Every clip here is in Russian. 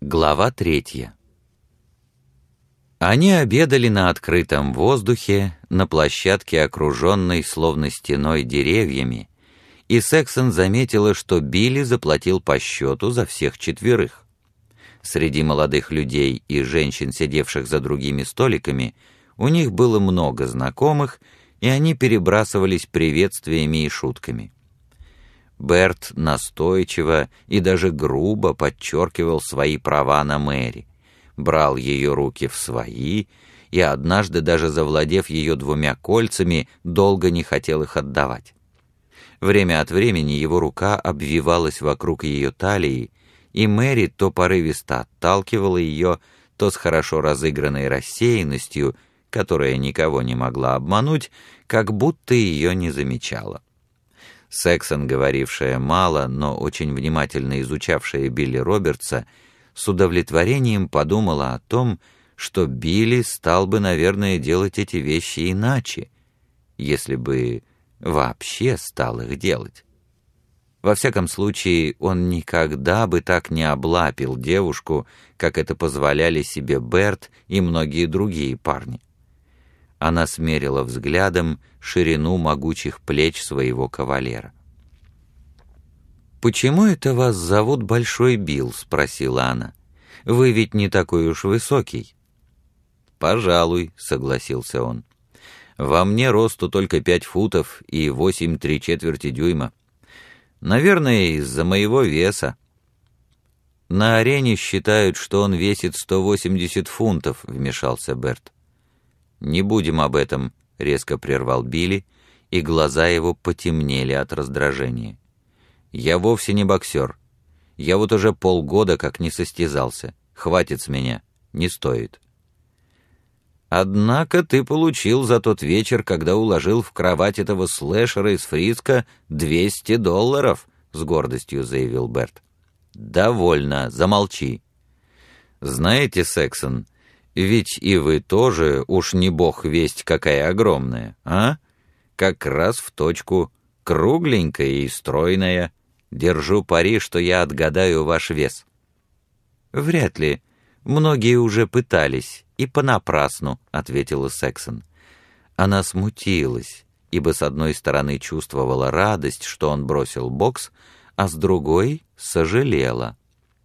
Глава 3. Они обедали на открытом воздухе, на площадке, окруженной словно стеной деревьями, и Сексон заметила, что Билли заплатил по счету за всех четверых. Среди молодых людей и женщин, сидевших за другими столиками, у них было много знакомых, и они перебрасывались приветствиями и шутками. Берт настойчиво и даже грубо подчеркивал свои права на Мэри, брал ее руки в свои и однажды, даже завладев ее 2 кольцами, долго не хотел их отдавать. Время от времени его рука обвивалась вокруг ее талии, и Мэри то порывисто отталкивала ее, то с хорошо разыгранной рассеянностью, которая никого не могла обмануть, как будто ее не замечала. Сексон, говорившая мало, но очень внимательно изучавшая Билли Робертса, с удовлетворением подумала о том, что Билли стал бы, наверное, делать эти вещи иначе, если бы вообще стал их делать. Во всяком случае, он никогда бы так не облапил девушку, как это позволяли себе Берт и многие другие парни. Она смерила взглядом ширину могучих плеч своего кавалера. «Почему это вас зовут Большой Билл?» — спросила она. «Вы ведь не такой уж высокий». «Пожалуй», — согласился он. «Во мне росту только 5 футов и 8 3/4 дюйма. Наверное, из-за моего веса». «На арене считают, что он весит 180 фунтов», — вмешался Берт. «Не будем об этом», — резко прервал Билли, и глаза его потемнели от раздражения. «Я вовсе не боксер. Я вот уже полгода как не состязался. Хватит с меня. Не стоит». «Однако ты получил за тот вечер, когда уложил в кровать этого слэшера из Фриска, $200, — с гордостью заявил Берт. «Довольно. Замолчи. Знаете, Сексон, ведь и вы тоже, уж не бог весть какая огромная, а? Как раз в точку, кругленькая и стройная. Держу пари, что я отгадаю ваш вес». «Вряд ли. Многие уже пытались, и понапрасну», — ответила Сексон. Она смутилась, ибо с одной стороны чувствовала радость, что он бросил бокс, а с другой сожалела.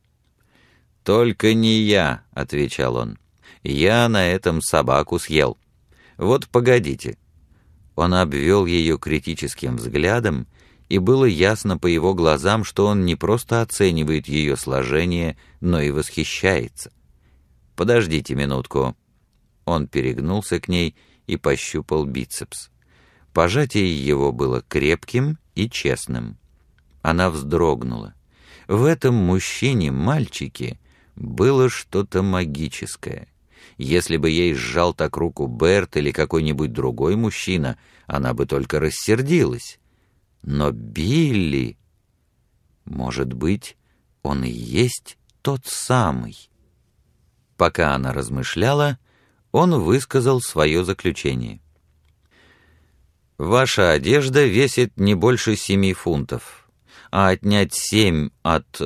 «Только не я», — отвечал он. «Я на этом собаку съел. Вот погодите». Он обвел ее критическим взглядом, и было ясно по его глазам, что он не просто оценивает ее сложение, но и восхищается. «Подождите минутку». Он перегнулся к ней и пощупал бицепс. Пожатие его было крепким и честным. Она вздрогнула. В этом мужчине-мальчике было что-то магическое. Если бы ей сжал так руку Берт или какой-нибудь другой мужчина, она бы только рассердилась. Но Билли... Может быть, он и есть тот самый. Пока она размышляла, он высказал свое заключение. «Ваша одежда весит не больше 7 фунтов, а отнять 7 от,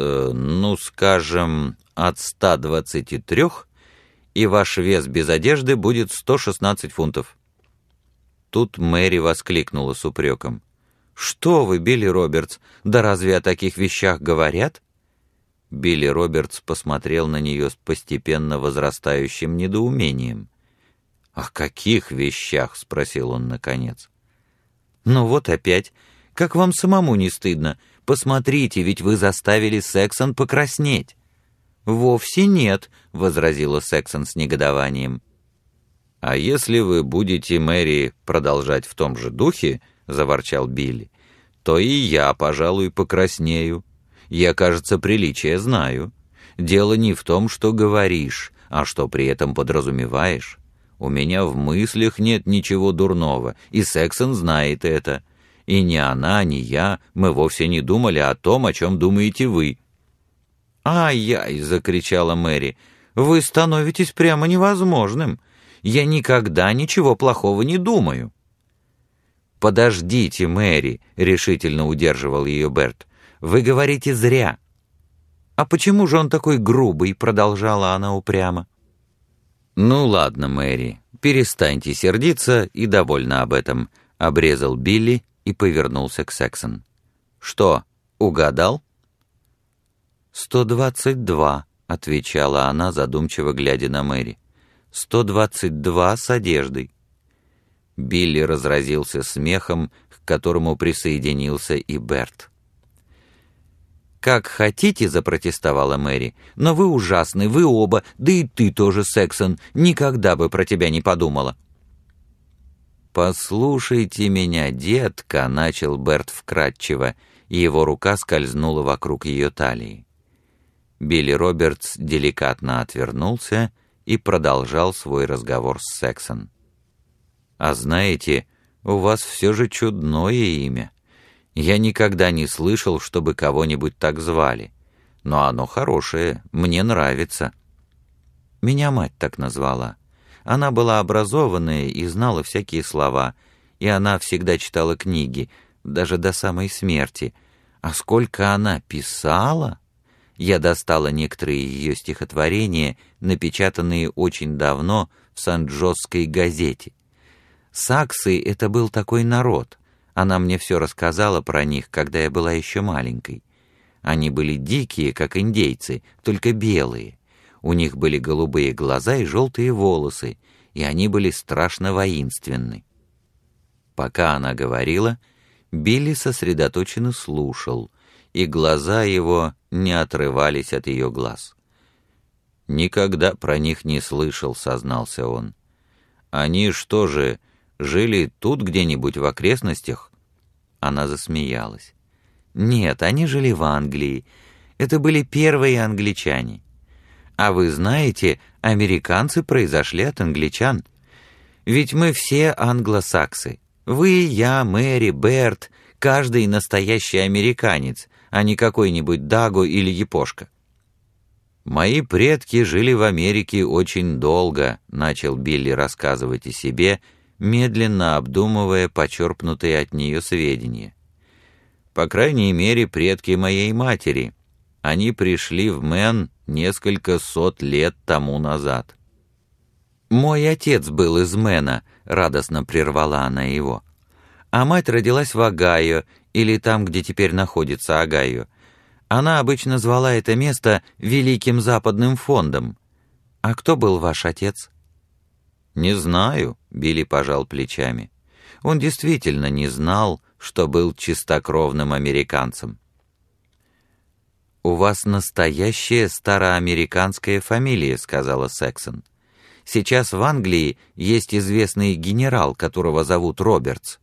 от 123, и ваш вес без одежды будет 116 фунтов». Тут Мэри воскликнула с упреком. «Что вы, Билли Робертс, да разве о таких вещах говорят?» Билли Робертс посмотрел на нее с постепенно возрастающим недоумением. «О каких вещах?» — спросил он наконец. «Ну вот опять. Как вам самому не стыдно? Посмотрите, ведь вы заставили Сексон покраснеть». «Вовсе нет», — возразила Сексон с негодованием. «А если вы будете, Мэри, продолжать в том же духе, — заворчал Билли, — то и я, пожалуй, покраснею. Я, кажется, приличие знаю. Дело не в том, что говоришь, а что при этом подразумеваешь. У меня в мыслях нет ничего дурного, и Сексон знает это. И ни она, ни я, мы вовсе не думали о том, о чем думаете вы». «Ай-яй!» — закричала Мэри. «Вы становитесь прямо невозможным. Я никогда ничего плохого не думаю». «Подождите, Мэри», — решительно удерживал ее Берт. «Вы говорите зря». «А почему же он такой грубый?» — продолжала она упрямо. «Ну ладно, Мэри, перестаньте сердиться и довольна об этом», — обрезал Билли и повернулся к Сексон. «Что, угадал?» 122, — отвечала она, задумчиво глядя на Мэри. 122 с одеждой. Билли разразился смехом, к которому присоединился и Берт. «Как хотите», — запротестовала Мэри, — «но вы ужасны, вы оба, да и ты тоже, Сексон, никогда бы про тебя не подумала». «Послушайте меня, детка», — начал Берт вкратчиво, и его рука скользнула вокруг ее талии. Билли Робертс деликатно отвернулся и продолжал свой разговор с Сексон. «А знаете, у вас все же чудное имя. Я никогда не слышал, чтобы кого-нибудь так звали. Но оно хорошее, мне нравится». Меня мать так назвала. Она была образованная и знала всякие слова, и она всегда читала книги, даже до самой смерти. А сколько она писала! Я достала некоторые ее стихотворения, напечатанные очень давно в Сан-Джосской газете. Саксы — это был такой народ. Она мне все рассказала про них, когда я была еще маленькой. Они были дикие, как индейцы, только белые. У них были голубые глаза и желтые волосы, и они были страшно воинственны. Пока она говорила, Билли сосредоточенно слушал, и глаза его не отрывались от ее глаз. «Никогда про них не слышал», — сознался он. «Они что же, жили тут где-нибудь в окрестностях?» Она засмеялась. «Нет, они жили в Англии. Это были первые англичане. А вы знаете, американцы произошли от англичан. Ведь мы все англосаксы. Вы, я, Мэри, Берт, каждый настоящий американец, а не какой-нибудь Даго или Япошка». «Мои предки жили в Америке очень долго», — начал Билли рассказывать о себе, медленно обдумывая почерпнутые от нее сведения. «По крайней мере, предки моей матери. Они пришли в Мэн несколько сот лет тому назад». «Мой отец был из Мэна», — радостно прервала она его. «А мать родилась в Огайо, или там, где теперь находится Огайо. Она обычно звала это место Великим Западным фондом. А кто был ваш отец?» «Не знаю», — Билли пожал плечами. Он действительно не знал, что был чистокровным американцем. «У вас настоящая староамериканская фамилия», — сказала Сексон. «Сейчас в Англии есть известный генерал, которого зовут Робертс».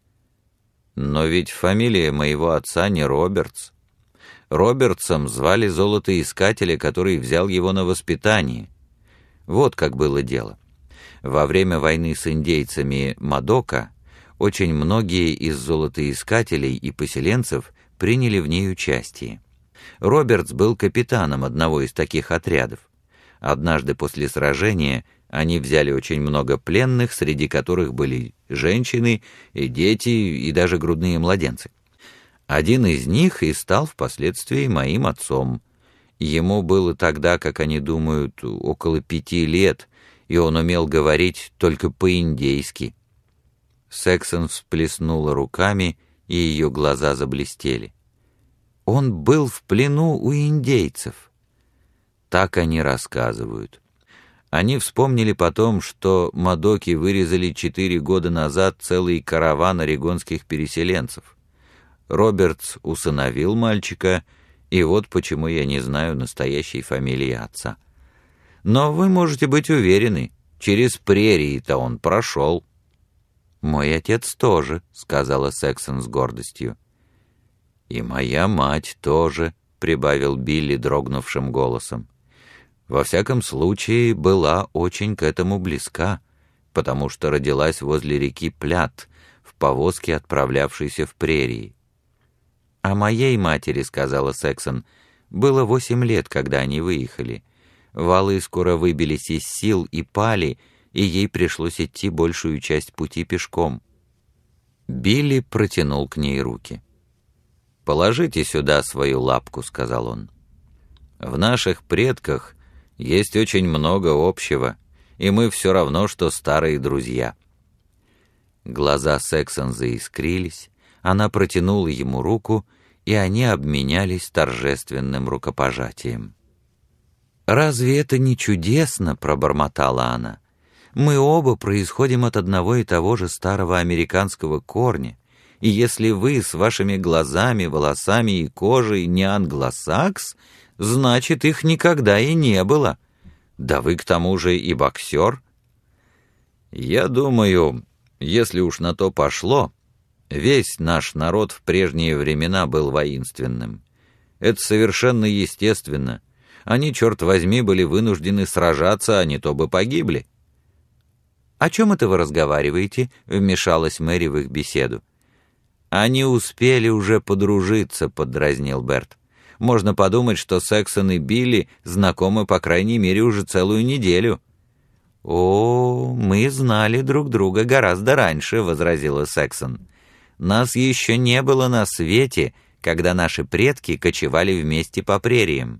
«Но ведь фамилия моего отца не Робертс. Робертсом звали золотоискателя, который взял его на воспитание. Вот как было дело. Во время войны с индейцами Мадока очень многие из золотоискателей и поселенцев приняли в ней участие. Робертс был капитаном одного из таких отрядов. Однажды после сражения они взяли очень много пленных, среди которых были женщины и дети, и даже грудные младенцы. Один из них и стал впоследствии моим отцом. Ему было тогда, как они думают, около 5 лет, и он умел говорить только по-индейски. Сексон всплеснула руками, и ее глаза заблестели. Он был в плену у индейцев. Так они рассказывают. Они вспомнили потом, что Мадоки вырезали 4 года назад целый караван орегонских переселенцев. Робертс усыновил мальчика, и вот почему я не знаю настоящей фамилии отца. Но вы можете быть уверены, через прерии-то он прошел». «Мой отец тоже», — сказала Сексон с гордостью. «И моя мать тоже», — прибавил Билли дрогнувшим голосом. «Во всяком случае, была очень к этому близка, потому что родилась возле реки Плят, в повозке, отправлявшейся в прерии». «А моей матери, — сказала Сексон, — было 8 лет, когда они выехали. Валы скоро выбились из сил и пали, и ей пришлось идти большую часть пути пешком». Билли протянул к ней руки. «Положите сюда свою лапку», — сказал он. В наших предках есть очень много общего, и мы все равно, что старые друзья». Глаза Сексон заискрились, она протянула ему руку, и они обменялись торжественным рукопожатием. «Разве это не чудесно?» — пробормотала она. «Мы оба происходим от одного и того же старого американского корня, и если вы с вашими глазами, волосами и кожей не англосакс, значит, их никогда и не было. Да вы к тому же и боксер». «Я думаю, если уж на то пошло, весь наш народ в прежние времена был воинственным. Это совершенно естественно. Они, черт возьми, были вынуждены сражаться, а не то бы погибли». «О чем это вы разговариваете?» — вмешалась Мэри в их беседу. «Они успели уже подружиться», — поддразнил Берт. «Можно подумать, что Сексон и Билли знакомы по крайней мере уже целую неделю». «О, мы знали друг друга гораздо раньше», — возразила Сексон. «Нас еще не было на свете, когда наши предки кочевали вместе по прериям».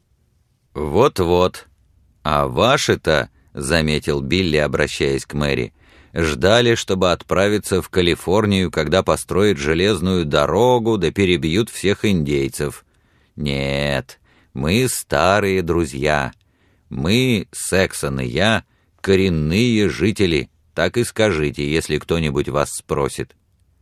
«Вот-вот. А ваши-то, — заметил Билли, обращаясь к Мэри, — ждали, чтобы отправиться в Калифорнию, когда построят железную дорогу, да перебьют всех индейцев. Нет, мы старые друзья. Мы, Сексон и я, коренные жители, так и скажите, если кто-нибудь вас спросит».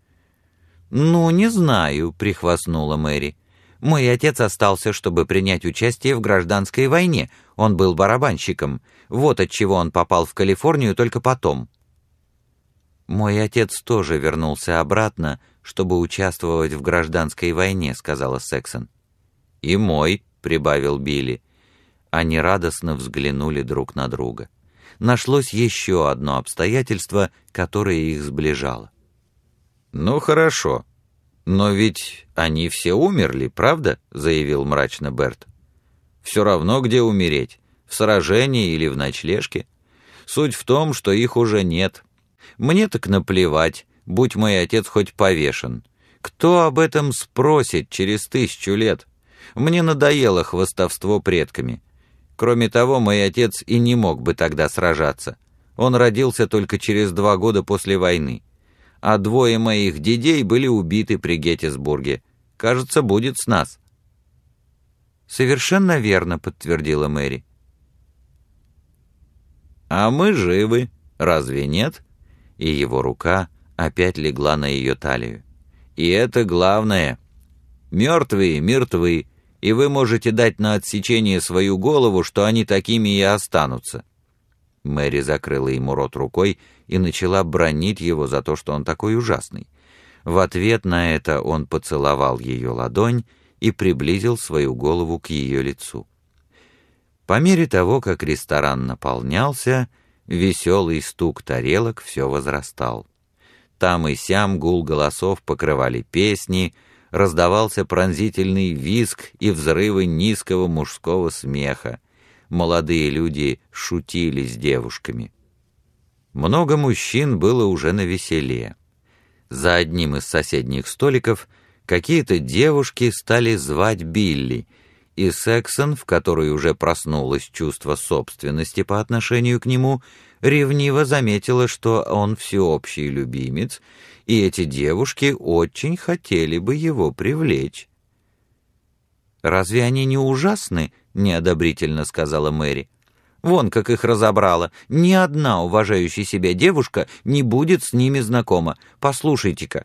«Ну, не знаю», — прихвастнула Мэри. «Мой отец остался, чтобы принять участие в гражданской войне. Он был барабанщиком. Вот отчего он попал в Калифорнию только потом». «Мой отец тоже вернулся обратно, чтобы участвовать в гражданской войне», — сказала Сексон. «И мой», — прибавил Билли. Они радостно взглянули друг на друга. Нашлось еще одно обстоятельство, которое их сближало. «Ну, хорошо. Но ведь они все умерли, правда?» — заявил мрачно Берт. «Все равно, где умереть, в сражении или в ночлежке. Суть в том, что их уже нет. Мне так наплевать, будь мой отец хоть повешен. Кто об этом спросит через 1000 лет? Мне надоело хвастовство предками. Кроме того, мой отец и не мог бы тогда сражаться. Он родился только через 2 года после войны. А 2 моих дедей были убиты при Геттисбурге. Кажется, будет с нас». «Совершенно верно», — подтвердила Мэри. «А мы живы, разве нет?» И его рука опять легла на ее талию. «И это главное. Мертвые мертвы, и вы можете дать на отсечение свою голову, что они такими и останутся». Мэри закрыла ему рот рукой и начала бранить его за то, что он такой ужасный. В ответ на это он поцеловал ее ладонь и приблизил свою голову к ее лицу. По мере того, как ресторан наполнялся, веселый стук тарелок все возрастал. Там и сям гул голосов покрывали песни, раздавался пронзительный визг и взрывы низкого мужского смеха. Молодые люди шутили с девушками. Много мужчин было уже навеселе. За одним из соседних столиков какие-то девушки стали звать Билли, и Сексон, в которой уже проснулось чувство собственности по отношению к нему, ревниво заметила, что он всеобщий любимец, и эти девушки очень хотели бы его привлечь. «Разве они не ужасны?» — неодобрительно сказала Мэри. «Вон как их разобрала. Ни одна уважающая себя девушка не будет с ними знакома. Послушайте-ка».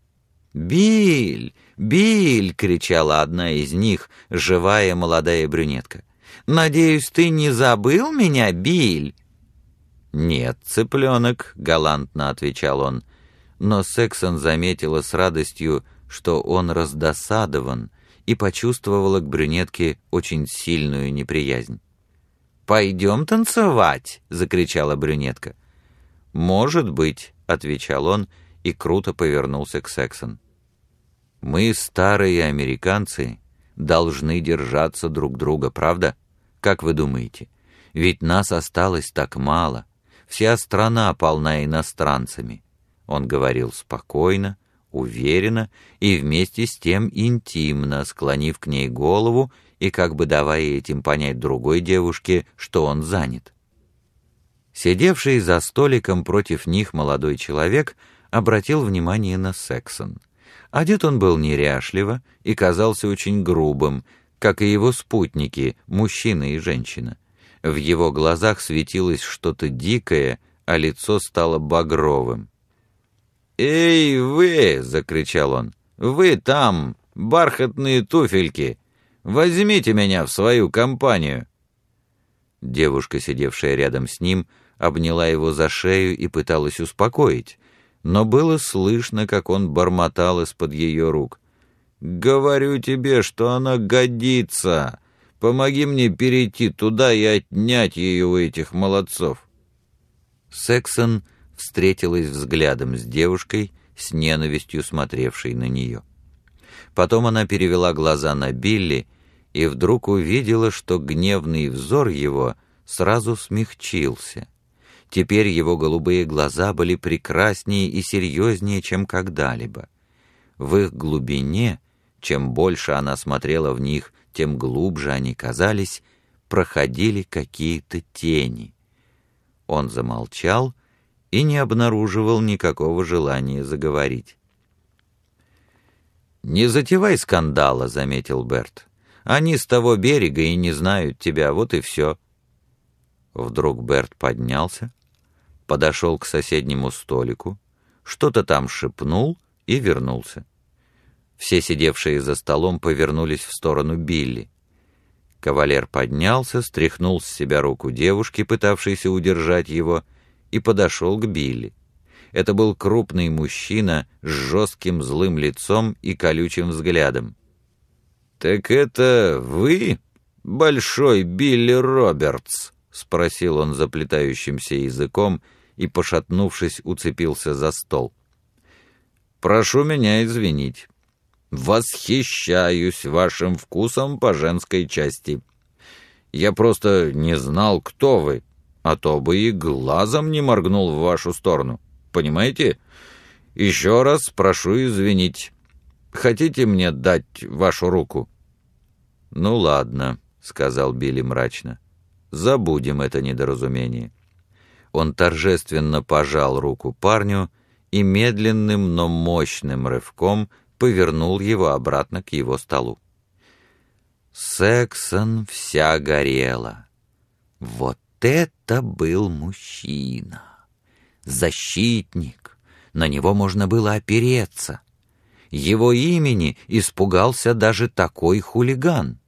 «Биль! Биль!» — кричала одна из них, живая молодая брюнетка. «Надеюсь, ты не забыл меня, Биль?» «Нет, цыпленок», — галантно отвечал он. Но Сексон заметила с радостью, что он раздосадован, и почувствовала к брюнетке очень сильную неприязнь. «Пойдем танцевать!» — закричала брюнетка. «Может быть», — отвечал он и круто повернулся к Сексон. «Мы, старые американцы, должны держаться друг друга, правда? Как вы думаете? Ведь нас осталось так мало. Вся страна полна иностранцами». Он говорил спокойно, уверенно и вместе с тем интимно, склонив к ней голову и как бы давая этим понять другой девушке, что он занят. Сидевший за столиком против них молодой человек обратил внимание на Сексон. Одет он был неряшливо и казался очень грубым, как и его спутники, мужчина и женщина. В его глазах светилось что-то дикое, а лицо стало багровым. «Эй, вы!» — закричал он. «Вы там, бархатные туфельки! Возьмите меня в свою компанию!» Девушка, сидевшая рядом с ним, обняла его за шею и пыталась успокоить, но было слышно, как он бормотал из-под ее рук. «Говорю тебе, что она годится! Помоги мне перейти туда и отнять ее у этих молодцов!» Сексон встретилась взглядом с девушкой, с ненавистью смотревшей на нее. Потом она перевела глаза на Билли и вдруг увидела, что гневный взор его сразу смягчился. Теперь его голубые глаза были прекраснее и серьезнее, чем когда-либо. В их глубине, чем больше она смотрела в них, тем глубже они казались, проходили какие-то тени. Он замолчал и не обнаруживал никакого желания заговорить. «Не затевай скандала», — заметил Берт. «Они с того берега и не знают тебя, вот и все». Вдруг Берт поднялся, подошел к соседнему столику, что-то там шепнул и вернулся. Все сидевшие за столом повернулись в сторону Билли. Кавалер поднялся, стряхнул с себя руку девушки, пытавшейся удержать его, и подошел к Билли. Это был крупный мужчина с жестким злым лицом и колючим взглядом. «Так это вы, большой Билли Робертс?» — спросил он заплетающимся языком и, пошатнувшись, уцепился за стол. «Прошу меня извинить. Восхищаюсь вашим вкусом по женской части. Я просто не знал, кто вы, а то бы и глазом не моргнул в вашу сторону. Понимаете? Еще раз прошу извинить. Хотите мне дать вашу руку?» «Ну ладно», — сказал Билли мрачно. «Забудем это недоразумение». Он торжественно пожал руку парню и медленным, но мощным рывком повернул его обратно к его столу. Сексон вся горела. Вот это был мужчина! Защитник! На него можно было опереться. Его имени испугался даже такой хулиган.